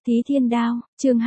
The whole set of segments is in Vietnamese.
Thí Thiên Đao, chương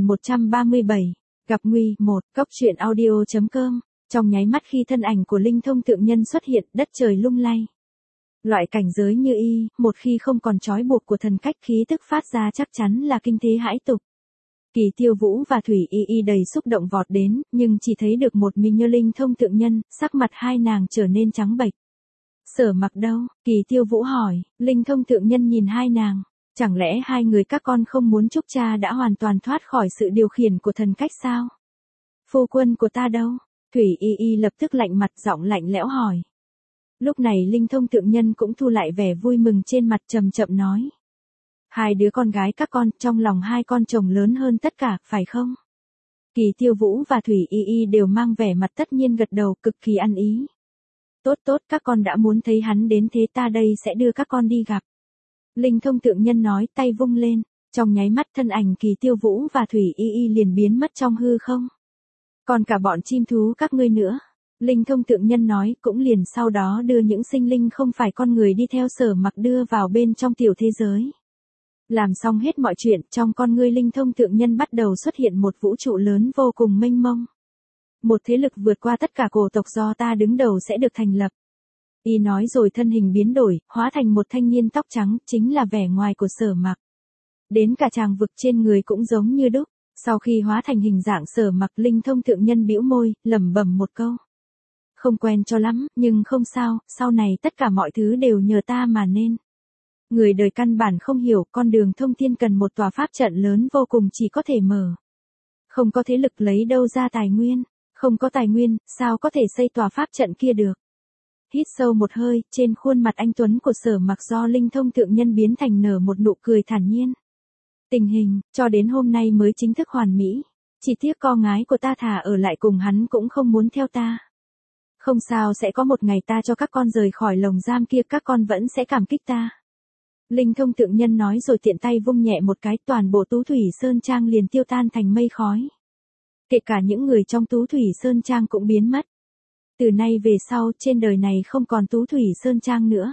2137, gặp nguy, 1, Cốc truyện audio.com, trong nháy mắt khi thân ảnh của linh thông thượng nhân xuất hiện, đất trời lung lay. Loại cảnh giới như y, một khi không còn trói buộc của thần cách khí tức phát ra chắc chắn là kinh thế hãi tục. Kỳ Tiêu Vũ và Thủy Y đầy xúc động vọt đến, nhưng chỉ thấy được một mình như linh thông thượng nhân, sắc mặt hai nàng trở nên trắng bệch. Sở Mặc đâu? Kỳ Tiêu Vũ hỏi, linh thông thượng nhân nhìn hai nàng. Chẳng lẽ hai người các con không muốn Trúc Cha đã hoàn toàn thoát khỏi sự điều khiển của thần cách sao? Phu quân của ta đâu? Thủy Y lập tức lạnh mặt, giọng lạnh lẽo hỏi. Lúc này linh thông thượng nhân cũng thu lại vẻ vui mừng trên mặt, chậm chậm nói. Hai đứa con gái các con, trong lòng hai con chồng lớn hơn tất cả, phải không? Kỳ Tiêu Vũ và Thủy Y đều mang vẻ mặt tất nhiên gật đầu, cực kỳ ăn ý. Tốt, các con đã muốn thấy hắn đến thế ta đây sẽ đưa các con đi gặp. Linh thông thượng nhân nói, tay vung lên, trong nháy mắt thân ảnh Kỳ Tiêu Vũ và Thủy Y liền biến mất trong hư không. Còn cả bọn chim thú các ngươi nữa. Linh thông thượng nhân nói, cũng liền sau đó đưa những sinh linh không phải con người đi theo Sở Mặc đưa vào bên trong tiểu thế giới. Làm xong hết mọi chuyện, trong con ngươi linh thông thượng nhân bắt đầu xuất hiện một vũ trụ lớn vô cùng mênh mông. Một thế lực vượt qua tất cả cổ tộc do ta đứng đầu sẽ được thành lập. Y nói rồi thân hình biến đổi, hóa thành một thanh niên tóc trắng, chính là vẻ ngoài của Sở Mặc. Đến cả tràng vực trên người cũng giống như đúc. Sau khi hóa thành hình dạng Sở Mặc, linh thông thượng nhân bĩu môi, lẩm bẩm một câu. Không quen cho lắm, nhưng không sao, sau này tất cả mọi thứ đều nhờ ta mà nên. Người đời căn bản không hiểu, con đường thông thiên cần một tòa pháp trận lớn vô cùng chỉ có thể mở. Không có thế lực lấy đâu ra tài nguyên, không có tài nguyên, sao có thể xây tòa pháp trận kia được. Hít sâu một hơi, trên khuôn mặt anh tuấn của Sở Mặc do linh thông thượng nhân biến thành nở một nụ cười thản nhiên. Tình hình, cho đến hôm nay mới chính thức hoàn mỹ. Chỉ tiếc con gái của ta thà ở lại cùng hắn cũng không muốn theo ta. Không sao, sẽ có một ngày ta cho các con rời khỏi lồng giam kia, các con vẫn sẽ cảm kích ta. Linh thông thượng nhân nói rồi tiện tay vung nhẹ một cái, toàn bộ Tú Thủy Sơn Trang liền tiêu tan thành mây khói. Kể cả những người trong Tú Thủy Sơn Trang cũng biến mất. Từ nay về sau, trên đời này không còn Tú Thủy Sơn Trang nữa.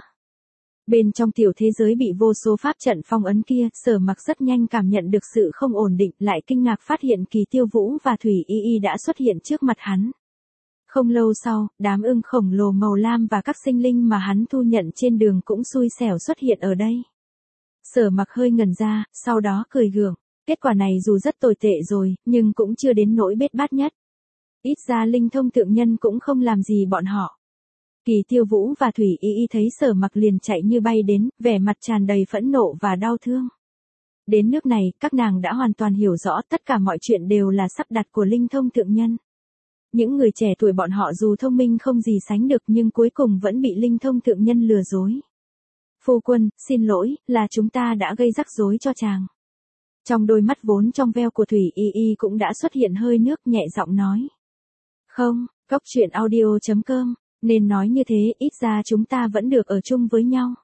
Bên trong tiểu thế giới bị vô số pháp trận phong ấn kia, Sở Mặc rất nhanh cảm nhận được sự không ổn định, lại kinh ngạc phát hiện Kỳ Tiêu Vũ và Thủy Y đã xuất hiện trước mặt hắn. Không lâu sau, đám ưng khổng lồ màu lam và các sinh linh mà hắn thu nhận trên đường cũng xui xẻo xuất hiện ở đây. Sở Mặc hơi ngẩn ra, sau đó cười gượng. Kết quả này dù rất tồi tệ rồi, nhưng cũng chưa đến nỗi bết bát nhất. Ít ra linh thông thượng nhân cũng không làm gì bọn họ. Kỳ Tiêu Vũ và Thủy Y thấy Sở Mặc liền chạy như bay đến, vẻ mặt tràn đầy phẫn nộ và đau thương. Đến nước này, các nàng đã hoàn toàn hiểu rõ tất cả mọi chuyện đều là sắp đặt của linh thông thượng nhân. Những người trẻ tuổi bọn họ dù thông minh không gì sánh được nhưng cuối cùng vẫn bị linh thông thượng nhân lừa dối. Phu quân, xin lỗi, là chúng ta đã gây rắc rối cho chàng. Trong đôi mắt vốn trong veo của Thủy Y cũng đã xuất hiện hơi nước, nhẹ giọng nói. Không, Cốc truyện audio.com, nên nói như thế, ít ra chúng ta vẫn được ở chung với nhau.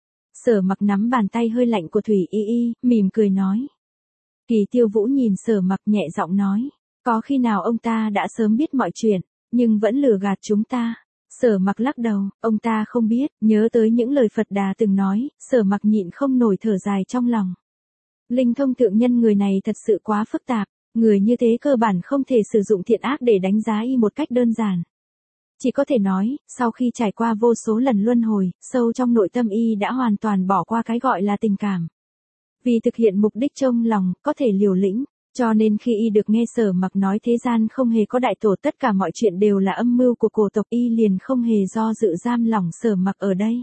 Sở Mặc nắm bàn tay hơi lạnh của Thủy Y, mỉm cười nói. Kỳ Tiêu Vũ nhìn Sở Mặc nhẹ giọng nói. Có khi nào ông ta đã sớm biết mọi chuyện, nhưng vẫn lừa gạt chúng ta? Sở Mặc lắc đầu, ông ta không biết, nhớ tới những lời Phật Đà từng nói, Sở Mặc nhịn không nổi thở dài trong lòng. Linh thông thượng nhân người này thật sự quá phức tạp, người như thế cơ bản không thể sử dụng thiện ác để đánh giá y một cách đơn giản. Chỉ có thể nói, sau khi trải qua vô số lần luân hồi, sâu trong nội tâm y đã hoàn toàn bỏ qua cái gọi là tình cảm. Vì thực hiện mục đích trong lòng, có thể liều lĩnh. Cho nên khi y được nghe Sở Mặc nói thế gian không hề có đại tổ, tất cả mọi chuyện đều là âm mưu của cổ tộc, y liền không hề do dự giam lỏng Sở Mặc ở đây.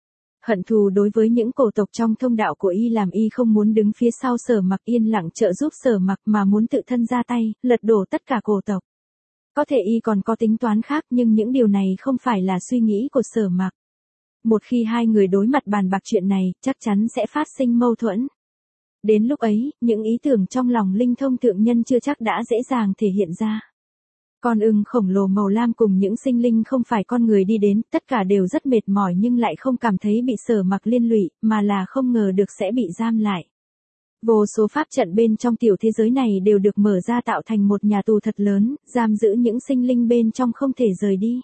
Hận thù đối với những cổ tộc trong thông đạo của y làm y không muốn đứng phía sau Sở Mặc yên lặng trợ giúp Sở Mặc mà muốn tự thân ra tay, lật đổ tất cả cổ tộc. Có thể y còn có tính toán khác nhưng những điều này không phải là suy nghĩ của Sở Mặc. Một khi hai người đối mặt bàn bạc chuyện này, chắc chắn sẽ phát sinh mâu thuẫn. Đến lúc ấy, những ý tưởng trong lòng linh thông thượng nhân chưa chắc đã dễ dàng thể hiện ra. Con ưng khổng lồ màu lam cùng những sinh linh không phải con người đi đến, tất cả đều rất mệt mỏi nhưng lại không cảm thấy bị Sở Mặc liên lụy, mà là không ngờ được sẽ bị giam lại. Vô số pháp trận bên trong tiểu thế giới này đều được mở ra tạo thành một nhà tù thật lớn, giam giữ những sinh linh bên trong không thể rời đi.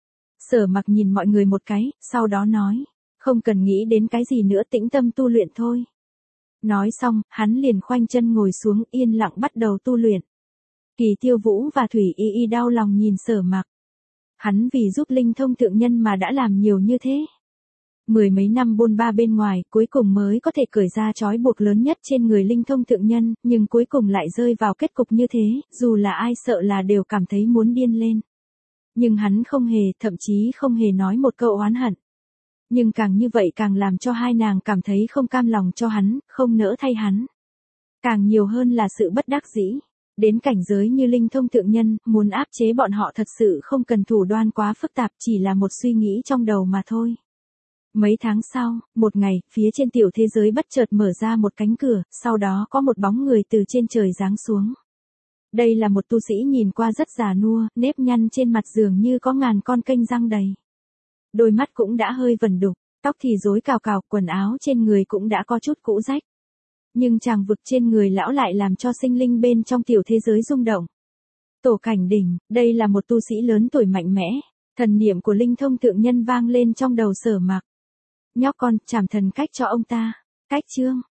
Sở Mặc nhìn mọi người một cái, sau đó nói, không cần nghĩ đến cái gì nữa, tĩnh tâm tu luyện thôi. Nói xong, hắn liền khoanh chân ngồi xuống yên lặng bắt đầu tu luyện. Kỳ Tiêu Vũ và Thủy Y Y đau lòng nhìn Sở Mặc. Hắn vì giúp Linh Thông thượng nhân mà đã làm nhiều như thế. Mười mấy năm bôn ba bên ngoài, cuối cùng mới có thể cởi ra trói buộc lớn nhất trên người Linh Thông thượng nhân, nhưng cuối cùng lại rơi vào kết cục như thế, dù là ai sợ là đều cảm thấy muốn điên lên. Nhưng hắn không hề, thậm chí không hề nói một câu oán hận. Nhưng càng như vậy càng làm cho hai nàng cảm thấy không cam lòng cho hắn, không nỡ thay hắn. Càng nhiều hơn là sự bất đắc dĩ. Đến cảnh giới như Linh Thông thượng nhân, muốn áp chế bọn họ thật sự không cần thủ đoạn quá phức tạp, chỉ là một suy nghĩ trong đầu mà thôi. Mấy tháng sau, một ngày, phía trên tiểu thế giới bất chợt mở ra một cánh cửa, sau đó có một bóng người từ trên trời giáng xuống. Đây là một tu sĩ nhìn qua rất già nua, nếp nhăn trên mặt dường như có ngàn con kênh răng đầy. Đôi mắt cũng đã hơi vẩn đục, tóc thì rối cào cào, quần áo trên người cũng đã có chút cũ rách. Nhưng tràng vực trên người lão lại làm cho sinh linh bên trong tiểu thế giới rung động. Tổ Cảnh Đỉnh, đây là một tu sĩ lớn tuổi mạnh mẽ, thần niệm của Linh Thông thượng nhân vang lên trong đầu Sở Mặc. Nhóc con, trảm thần cách cho ông ta. Cách chương.